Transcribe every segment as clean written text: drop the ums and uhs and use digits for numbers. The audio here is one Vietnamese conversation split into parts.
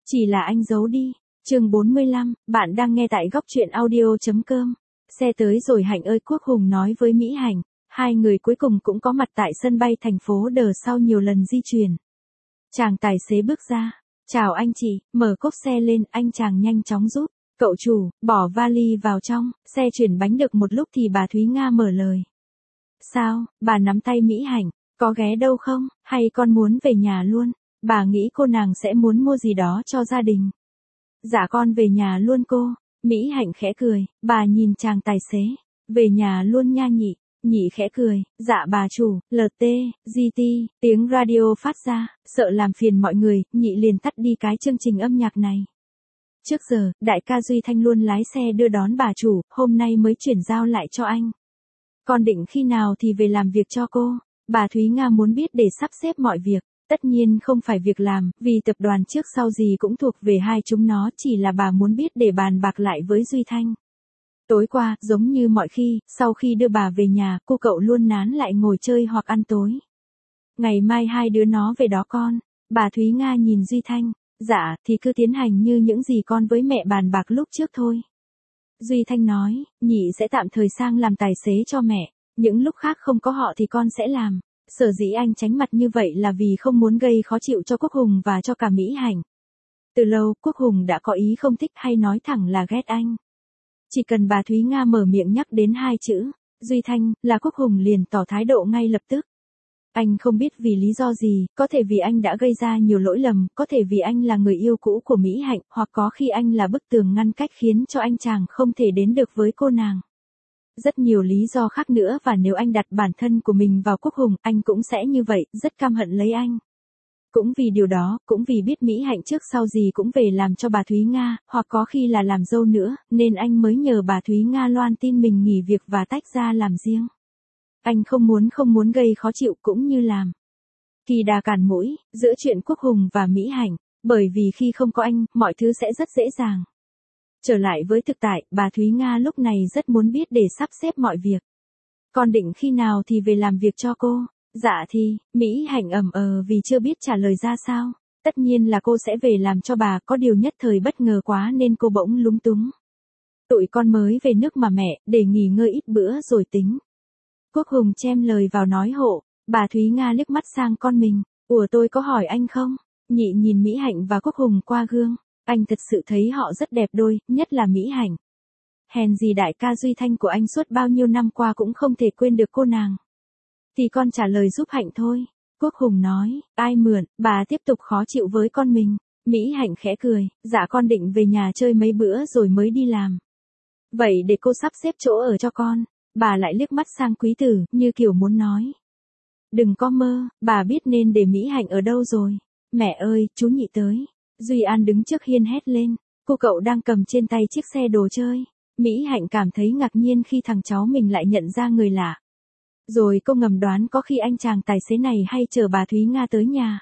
Chỉ là anh giấu đi. Chương 45, bạn đang nghe tại góc truyện audio.com. Xe tới rồi Hạnh ơi, Quốc Hùng nói với Mỹ Hạnh. Hai người cuối cùng cũng có mặt tại sân bay thành phố Đờ sau nhiều lần di chuyển. Chàng tài xế bước ra. Chào anh chị, mở cốp xe lên, anh chàng nhanh chóng giúp. Cậu chủ, bỏ vali vào trong, xe chuyển bánh được một lúc thì bà Thúy Nga mở lời. Sao, bà nắm tay Mỹ Hạnh, có ghé đâu không, hay con muốn về nhà luôn? Bà nghĩ cô nàng sẽ muốn mua gì đó cho gia đình. Dạ con về nhà luôn cô. Mỹ Hạnh khẽ cười, bà nhìn chàng tài xế. Về nhà luôn nha nhị. Nhị khẽ cười, dạ bà chủ, LT, GT, tiếng radio phát ra, sợ làm phiền mọi người, nhị liền tắt đi cái chương trình âm nhạc này. Trước giờ, đại ca Duy Thanh luôn lái xe đưa đón bà chủ, hôm nay mới chuyển giao lại cho anh. Con định khi nào thì về làm việc cho cô? Bà Thúy Nga muốn biết để sắp xếp mọi việc. Tất nhiên không phải việc làm, vì tập đoàn trước sau gì cũng thuộc về hai chúng nó, chỉ là bà muốn biết để bàn bạc lại với Duy Thanh. Tối qua, giống như mọi khi, sau khi đưa bà về nhà, cô cậu luôn nán lại ngồi chơi hoặc ăn tối. Ngày mai hai đứa nó về đó con. Bà Thúy Nga nhìn Duy Thanh. Dạ, thì cứ tiến hành như những gì con với mẹ bàn bạc lúc trước thôi. Duy Thanh nói, nhị sẽ tạm thời sang làm tài xế cho mẹ, những lúc khác không có họ thì con sẽ làm. Sở dĩ anh tránh mặt như vậy là vì không muốn gây khó chịu cho Quốc Hùng và cho cả Mỹ Hạnh. Từ lâu, Quốc Hùng đã có ý không thích hay nói thẳng là ghét anh. Chỉ cần bà Thúy Nga mở miệng nhắc đến hai chữ, Duy Thanh, là Quốc Hùng liền tỏ thái độ ngay lập tức. Anh không biết vì lý do gì, có thể vì anh đã gây ra nhiều lỗi lầm, có thể vì anh là người yêu cũ của Mỹ Hạnh, hoặc có khi anh là bức tường ngăn cách khiến cho anh chàng không thể đến được với cô nàng. Rất nhiều lý do khác nữa, và nếu anh đặt bản thân của mình vào Quốc Hùng, anh cũng sẽ như vậy, rất căm hận lấy anh. Cũng vì điều đó, cũng vì biết Mỹ Hạnh trước sau gì cũng về làm cho bà Thúy Nga, hoặc có khi là làm dâu nữa, nên anh mới nhờ bà Thúy Nga loan tin mình nghỉ việc và tách ra làm riêng. Anh không muốn gây khó chịu cũng như làm kỳ đà cản mũi, giữa chuyện Quốc Hùng và Mỹ Hạnh, bởi vì khi không có anh, mọi thứ sẽ rất dễ dàng. Trở lại với thực tại, bà Thúy Nga lúc này rất muốn biết để sắp xếp mọi việc. Con định khi nào thì về làm việc cho cô? Dạ thì, Mỹ Hạnh vì chưa biết trả lời ra sao. Tất nhiên là cô sẽ về làm cho bà, có điều nhất thời bất ngờ quá nên cô bỗng lúng túng. Tụi con mới về nước mà mẹ, để nghỉ ngơi ít bữa rồi tính. Quốc Hùng chen lời vào nói hộ, bà Thúy Nga liếc mắt sang con mình. Ủa tôi có hỏi anh không? Nhị nhìn Mỹ Hạnh và Quốc Hùng qua gương. Anh thật sự thấy họ rất đẹp đôi, nhất là Mỹ Hạnh. Hèn gì đại ca Duy Thanh của anh suốt bao nhiêu năm qua cũng không thể quên được cô nàng. Thì con trả lời giúp Hạnh thôi. Quốc Hùng nói, ai mượn, bà tiếp tục khó chịu với con mình. Mỹ Hạnh khẽ cười, dạ con định về nhà chơi mấy bữa rồi mới đi làm. Vậy để cô sắp xếp chỗ ở cho con. Bà lại liếc mắt sang quý tử, như kiểu muốn nói. Đừng có mơ, bà biết nên để Mỹ Hạnh ở đâu rồi. Mẹ ơi, chú nhị tới. Duy An đứng trước hiên hét lên. Cô cậu đang cầm trên tay chiếc xe đồ chơi. Mỹ Hạnh cảm thấy ngạc nhiên khi thằng cháu mình lại nhận ra người lạ. Rồi cô ngầm đoán có khi anh chàng tài xế này hay chờ bà Thúy Nga tới nhà.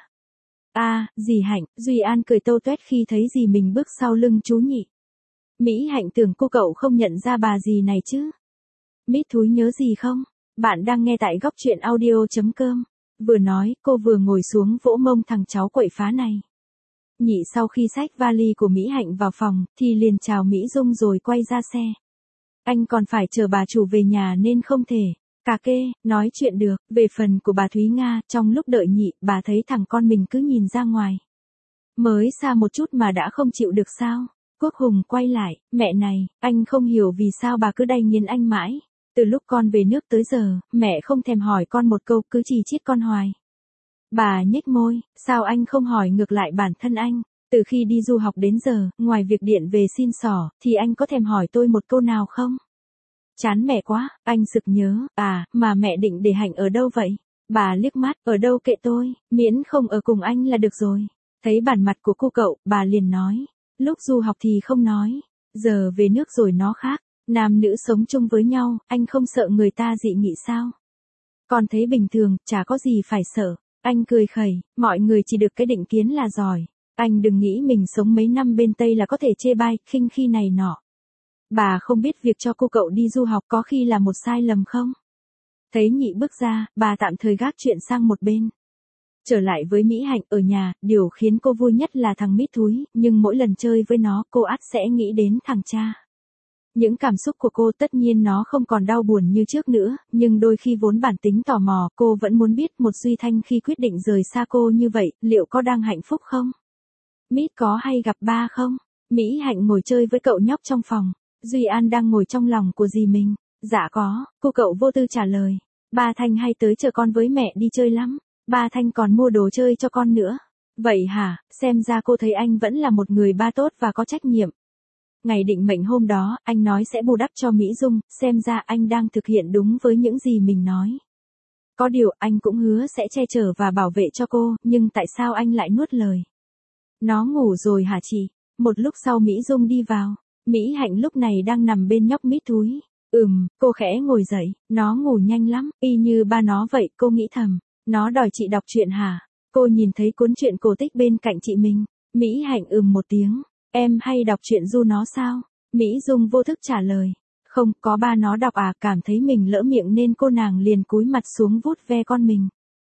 Dì Hạnh, Duy An cười tâu tuét khi thấy dì mình bước sau lưng chú nhị. Mỹ Hạnh tưởng cô cậu không nhận ra bà dì này chứ. Mít thúi nhớ gì không? Bạn đang nghe tại góc truyện audio.com. Vừa nói, cô vừa ngồi xuống vỗ mông thằng cháu quậy phá này. Nhị sau khi xách vali của Mỹ Hạnh vào phòng, thì liền chào Mỹ Dung rồi quay ra xe. Anh còn phải chờ bà chủ về nhà nên không thể. Cà kê, nói chuyện được. Về phần của bà Thúy Nga, trong lúc đợi nhị, bà thấy thằng con mình cứ nhìn ra ngoài. Mới xa một chút mà đã không chịu được sao? Quốc Hùng quay lại, mẹ này, anh không hiểu vì sao bà cứ đay nghiến anh mãi. Từ lúc con về nước tới giờ, mẹ không thèm hỏi con một câu, cứ chỉ trích con hoài. Bà nhếch môi, sao anh không hỏi ngược lại bản thân anh? Từ khi đi du học đến giờ, ngoài việc điện về xin xỏ, thì anh có thèm hỏi tôi một câu nào không? Chán mẹ quá, anh sực nhớ, mà mẹ định để Hạnh ở đâu vậy? Bà liếc mắt, ở đâu kệ tôi, miễn không ở cùng anh là được rồi. Thấy bản mặt của cô cậu, bà liền nói, lúc du học thì không nói, giờ về nước rồi nó khác. Nam nữ sống chung với nhau, anh không sợ người ta dị nghị sao? Con thấy bình thường, chả có gì phải sợ. Anh cười khẩy, mọi người chỉ được cái định kiến là giỏi. Anh đừng nghĩ mình sống mấy năm bên Tây là có thể chê bai, khinh khi này nọ. Bà không biết việc cho cô cậu đi du học có khi là một sai lầm không? Thấy nhị bước ra, bà tạm thời gác chuyện sang một bên. Trở lại với Mỹ Hạnh ở nhà, điều khiến cô vui nhất là thằng Mít thúi, nhưng mỗi lần chơi với nó cô ắt sẽ nghĩ đến thằng cha. Những cảm xúc của cô tất nhiên nó không còn đau buồn như trước nữa, nhưng đôi khi vốn bản tính tò mò, cô vẫn muốn biết một Duy Thanh khi quyết định rời xa cô như vậy, liệu có đang hạnh phúc không? Mít có hay gặp ba không? Mỹ Hạnh ngồi chơi với cậu nhóc trong phòng. Duy An đang ngồi trong lòng của dì mình. Dạ có, cô cậu vô tư trả lời. Ba Thanh hay tới chờ con với mẹ đi chơi lắm. Ba Thanh còn mua đồ chơi cho con nữa. Vậy hả, xem ra cô thấy anh vẫn là một người ba tốt và có trách nhiệm. Ngày định mệnh hôm đó, anh nói sẽ bù đắp cho Mỹ Dung, xem ra anh đang thực hiện đúng với những gì mình nói. Có điều, anh cũng hứa sẽ che chở và bảo vệ cho cô, nhưng tại sao anh lại nuốt lời? Nó ngủ rồi hả chị? Một lúc sau Mỹ Dung đi vào. Mỹ Hạnh lúc này đang nằm bên nhóc Mít thúi. Cô khẽ ngồi dậy, nó ngủ nhanh lắm, y như ba nó vậy, cô nghĩ thầm. Nó đòi chị đọc truyện hả? Cô nhìn thấy cuốn truyện cổ tích bên cạnh chị mình. Mỹ Hạnh một tiếng. Em hay đọc truyện ru nó sao? Mỹ Dung vô thức trả lời. Không, có ba nó đọc à, cảm thấy mình lỡ miệng nên cô nàng liền cúi mặt xuống vuốt ve con mình.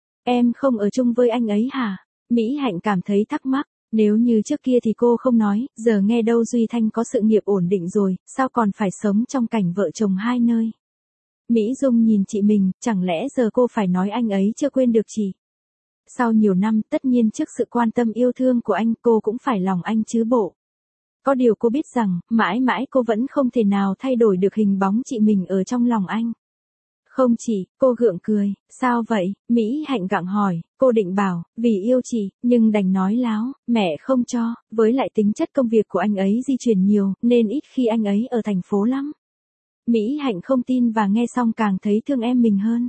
Em không ở chung với anh ấy hả? Mỹ Hạnh cảm thấy thắc mắc. Nếu như trước kia thì cô không nói, giờ nghe đâu Duy Thanh có sự nghiệp ổn định rồi, sao còn phải sống trong cảnh vợ chồng hai nơi? Mỹ Dung nhìn chị mình, chẳng lẽ giờ cô phải nói anh ấy chưa quên được chị? Sau nhiều năm, tất nhiên trước sự quan tâm yêu thương của anh, cô cũng phải lòng anh chứ bộ. Có điều cô biết rằng, mãi mãi cô vẫn không thể nào thay đổi được hình bóng chị mình ở trong lòng anh. Không chị, cô gượng cười, sao vậy? Mỹ Hạnh gặng hỏi, cô định bảo, vì yêu chị, nhưng đành nói láo, mẹ không cho, với lại tính chất công việc của anh ấy di chuyển nhiều, nên ít khi anh ấy ở thành phố lắm. Mỹ Hạnh không tin và nghe xong càng thấy thương em mình hơn.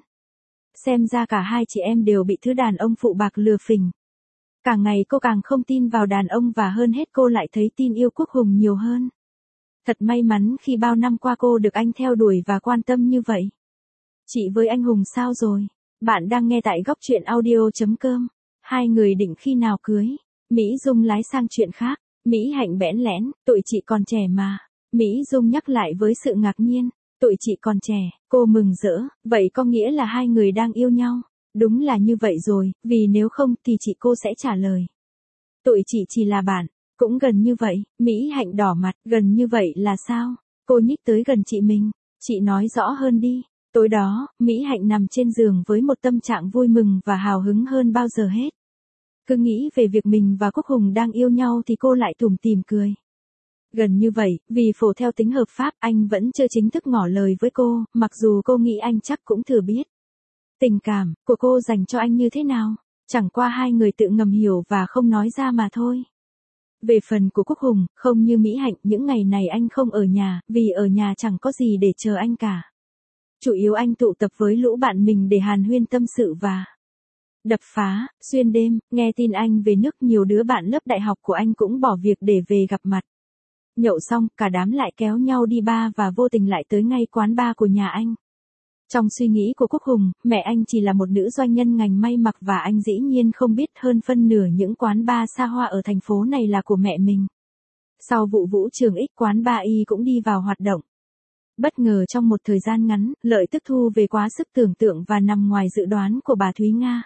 Xem ra cả hai chị em đều bị thứ đàn ông phụ bạc lừa phỉnh. Càng ngày cô càng không tin vào đàn ông và hơn hết cô lại thấy tin yêu Quốc Hùng nhiều hơn. Thật may mắn khi bao năm qua cô được anh theo đuổi và quan tâm như vậy. Chị với anh Hùng sao rồi? Bạn đang nghe tại góc truyện audio.com. Hai người định khi nào cưới? Mỹ Dung lái sang chuyện khác. Mỹ Hạnh bẽn lẽn, tụi chị còn trẻ mà. Mỹ Dung nhắc lại với sự ngạc nhiên. Tụi chị còn trẻ, cô mừng rỡ, vậy có nghĩa là hai người đang yêu nhau. Đúng là như vậy rồi, vì nếu không thì chị cô sẽ trả lời. Tụi chị chỉ là bạn, cũng gần như vậy, Mỹ Hạnh đỏ mặt, gần như vậy là sao? Cô nhích tới gần chị mình, chị nói rõ hơn đi. Tối đó, Mỹ Hạnh nằm trên giường với một tâm trạng vui mừng và hào hứng hơn bao giờ hết. Cứ nghĩ về việc mình và Quốc Hùng đang yêu nhau thì cô lại tủm tỉm cười. Gần như vậy, vì phổ theo tính hợp pháp anh vẫn chưa chính thức ngỏ lời với cô, mặc dù cô nghĩ anh chắc cũng thừa biết. Tình cảm của cô dành cho anh như thế nào? Chẳng qua hai người tự ngầm hiểu và không nói ra mà thôi. Về phần của Quốc Hùng, không như Mỹ Hạnh, những ngày này anh không ở nhà, vì ở nhà chẳng có gì để chờ anh cả. Chủ yếu anh tụ tập với lũ bạn mình để hàn huyên tâm sự và đập phá, xuyên đêm, nghe tin anh về nước nhiều đứa bạn lớp đại học của anh cũng bỏ việc để về gặp mặt. Nhậu xong, cả đám lại kéo nhau đi bar và vô tình lại tới ngay quán bar của nhà anh. Trong suy nghĩ của Quốc Hùng, mẹ anh chỉ là một nữ doanh nhân ngành may mặc và anh dĩ nhiên không biết hơn phân nửa những quán bar xa hoa ở thành phố này là của mẹ mình. Sau vụ Vũ Trường X quán bar Y cũng đi vào hoạt động. Bất ngờ trong một thời gian ngắn, lợi tức thu về quá sức tưởng tượng và nằm ngoài dự đoán của bà Thúy Nga.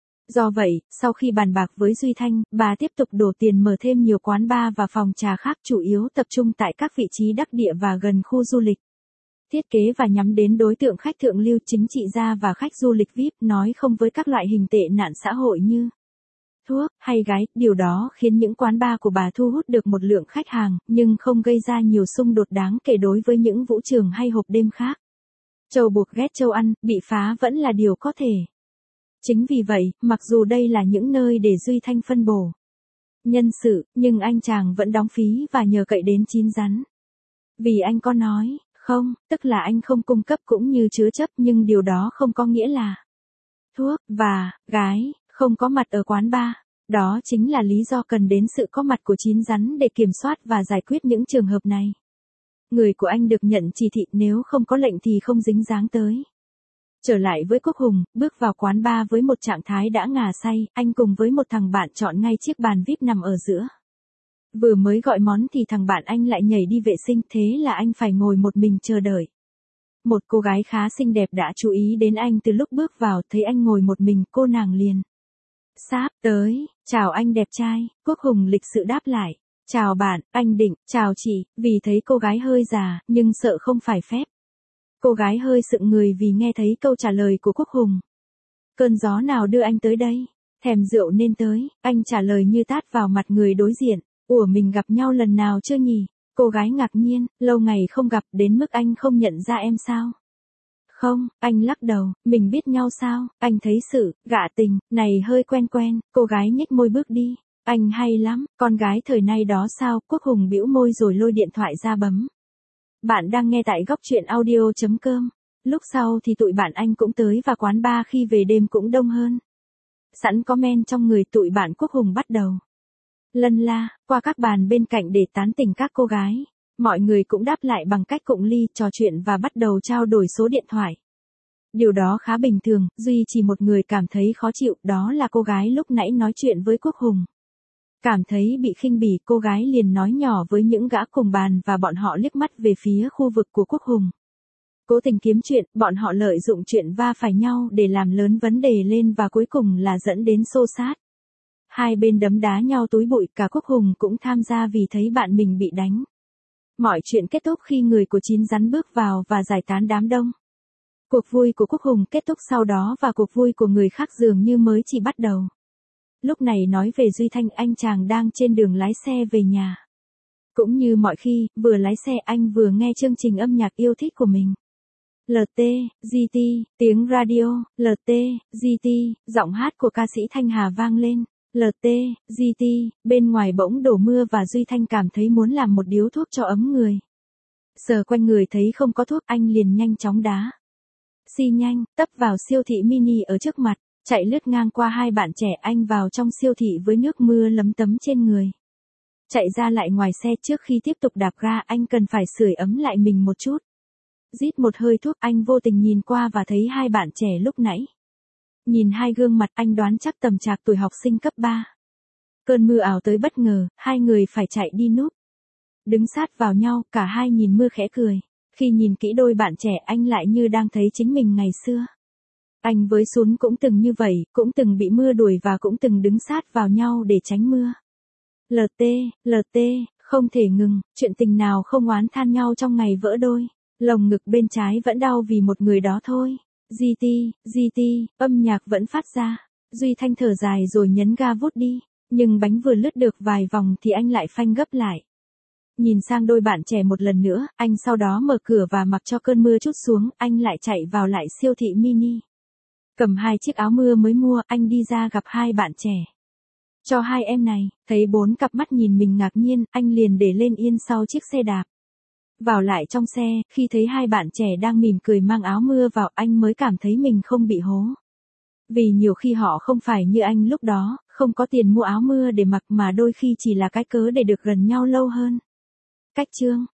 Do vậy, sau khi bàn bạc với Duy Thanh, bà tiếp tục đổ tiền mở thêm nhiều quán bar và phòng trà khác chủ yếu tập trung tại các vị trí đắc địa và gần khu du lịch. Thiết kế và nhắm đến đối tượng khách thượng lưu chính trị gia và khách du lịch VIP nói không với các loại hình tệ nạn xã hội như thuốc hay gái, điều đó khiến những quán bar của bà thu hút được một lượng khách hàng, nhưng không gây ra nhiều xung đột đáng kể đối với những vũ trường hay hộp đêm khác. Trâu buộc ghét trâu ăn, bị phá vẫn là điều có thể. Chính vì vậy, mặc dù đây là những nơi để Duy Thanh phân bổ nhân sự, nhưng anh chàng vẫn đóng phí và nhờ cậy đến chín rắn. Vì anh có nói, không, tức là anh không cung cấp cũng như chứa chấp, nhưng điều đó không có nghĩa là thuốc và gái không có mặt ở quán bar. Đó chính là lý do cần đến sự có mặt của chín rắn để kiểm soát và giải quyết những trường hợp này. Người của anh được nhận chỉ thị, nếu không có lệnh thì không dính dáng tới. Trở lại với Quốc Hùng, bước vào quán bar với một trạng thái đã ngà say, anh cùng với một thằng bạn chọn ngay chiếc bàn VIP nằm ở giữa. Vừa mới gọi món thì thằng bạn anh lại nhảy đi vệ sinh, thế là anh phải ngồi một mình chờ đợi. Một cô gái khá xinh đẹp đã chú ý đến anh từ lúc bước vào, thấy anh ngồi một mình, cô nàng liền Sáp, tới, chào anh đẹp trai, Quốc Hùng lịch sự đáp lại. Chào bạn, anh Định, chào chị, vì thấy cô gái hơi già, nhưng sợ không phải phép. Cô gái hơi sững người vì nghe thấy câu trả lời của Quốc Hùng. Cơn gió nào đưa anh tới đây? Thèm rượu nên tới, anh trả lời như tát vào mặt người đối diện. Ủa mình gặp nhau lần nào chưa nhỉ? Cô gái ngạc nhiên, lâu ngày không gặp đến mức anh không nhận ra em sao? Không, anh lắc đầu, mình biết nhau sao, anh thấy sự, gạ tình, này hơi quen quen, cô gái nhếch môi bước đi. Anh hay lắm, con gái thời nay đó sao, Quốc Hùng bĩu môi rồi lôi điện thoại ra bấm. Bạn đang nghe tại góc truyện audio.com. Lúc sau thì tụi bạn anh cũng tới và quán bar khi về đêm cũng đông hơn. Sẵn có men trong người tụi bạn Quốc Hùng bắt đầu lân la, qua các bàn bên cạnh để tán tỉnh các cô gái. Mọi người cũng đáp lại bằng cách cụng ly, trò chuyện và bắt đầu trao đổi số điện thoại. Điều đó khá bình thường, duy chỉ một người cảm thấy khó chịu, đó là cô gái lúc nãy nói chuyện với Quốc Hùng. Cảm thấy bị khinh bỉ, cô gái liền nói nhỏ với những gã cùng bàn và bọn họ liếc mắt về phía khu vực của Quốc Hùng. Cố tình kiếm chuyện, bọn họ lợi dụng chuyện va phải nhau để làm lớn vấn đề lên và cuối cùng là dẫn đến xô xát. Hai bên đấm đá nhau túi bụi, cả Quốc Hùng cũng tham gia vì thấy bạn mình bị đánh. Mọi chuyện kết thúc khi người của Chín Rắn bước vào và giải tán đám đông. Cuộc vui của Quốc Hùng kết thúc sau đó và cuộc vui của người khác dường như mới chỉ bắt đầu. Lúc này nói về Duy Thanh, anh chàng đang trên đường lái xe về nhà. Cũng như mọi khi, vừa lái xe anh vừa nghe chương trình âm nhạc yêu thích của mình. LT, GT, tiếng radio, LT, GT, giọng hát của ca sĩ Thanh Hà vang lên. LT, GT, bên ngoài bỗng đổ mưa và Duy Thanh cảm thấy muốn làm một điếu thuốc cho ấm người. Sờ quanh người thấy không có thuốc, anh liền nhanh chóng đá xi nhanh, tấp vào siêu thị mini ở trước mặt, chạy lướt ngang qua hai bạn trẻ, anh vào trong siêu thị với nước mưa lấm tấm trên người. Chạy ra lại ngoài xe, trước khi tiếp tục đạp ga anh cần phải sưởi ấm lại mình một chút. Rít một hơi thuốc, anh vô tình nhìn qua và thấy hai bạn trẻ lúc nãy. Nhìn hai gương mặt anh đoán chắc tầm trạc tuổi học sinh cấp 3. Cơn mưa ảo tới bất ngờ, hai người phải chạy đi núp. Đứng sát vào nhau, cả hai nhìn mưa khẽ cười. Khi nhìn kỹ đôi bạn trẻ anh lại như đang thấy chính mình ngày xưa. Anh với Sún cũng từng như vậy, cũng từng bị mưa đuổi và cũng từng đứng sát vào nhau để tránh mưa. LT, không thể ngừng, chuyện tình nào không oán than nhau trong ngày vỡ đôi. Lồng ngực bên trái vẫn đau vì một người đó thôi. GT, âm nhạc vẫn phát ra. Duy Thanh thở dài rồi nhấn ga vút đi. Nhưng bánh vừa lướt được vài vòng thì anh lại phanh gấp lại. Nhìn sang đôi bạn trẻ một lần nữa, anh sau đó mở cửa và mặc cho cơn mưa trút xuống, anh lại chạy vào lại siêu thị mini. Cầm hai chiếc áo mưa mới mua, anh đi ra gặp hai bạn trẻ. Cho hai em này, thấy bốn cặp mắt nhìn mình ngạc nhiên, anh liền để lên yên sau chiếc xe đạp. Vào lại trong xe, khi thấy hai bạn trẻ đang mỉm cười mang áo mưa vào, anh mới cảm thấy mình không bị hố. Vì nhiều khi họ không phải như anh lúc đó, không có tiền mua áo mưa để mặc mà đôi khi chỉ là cái cớ để được gần nhau lâu hơn. Cách chương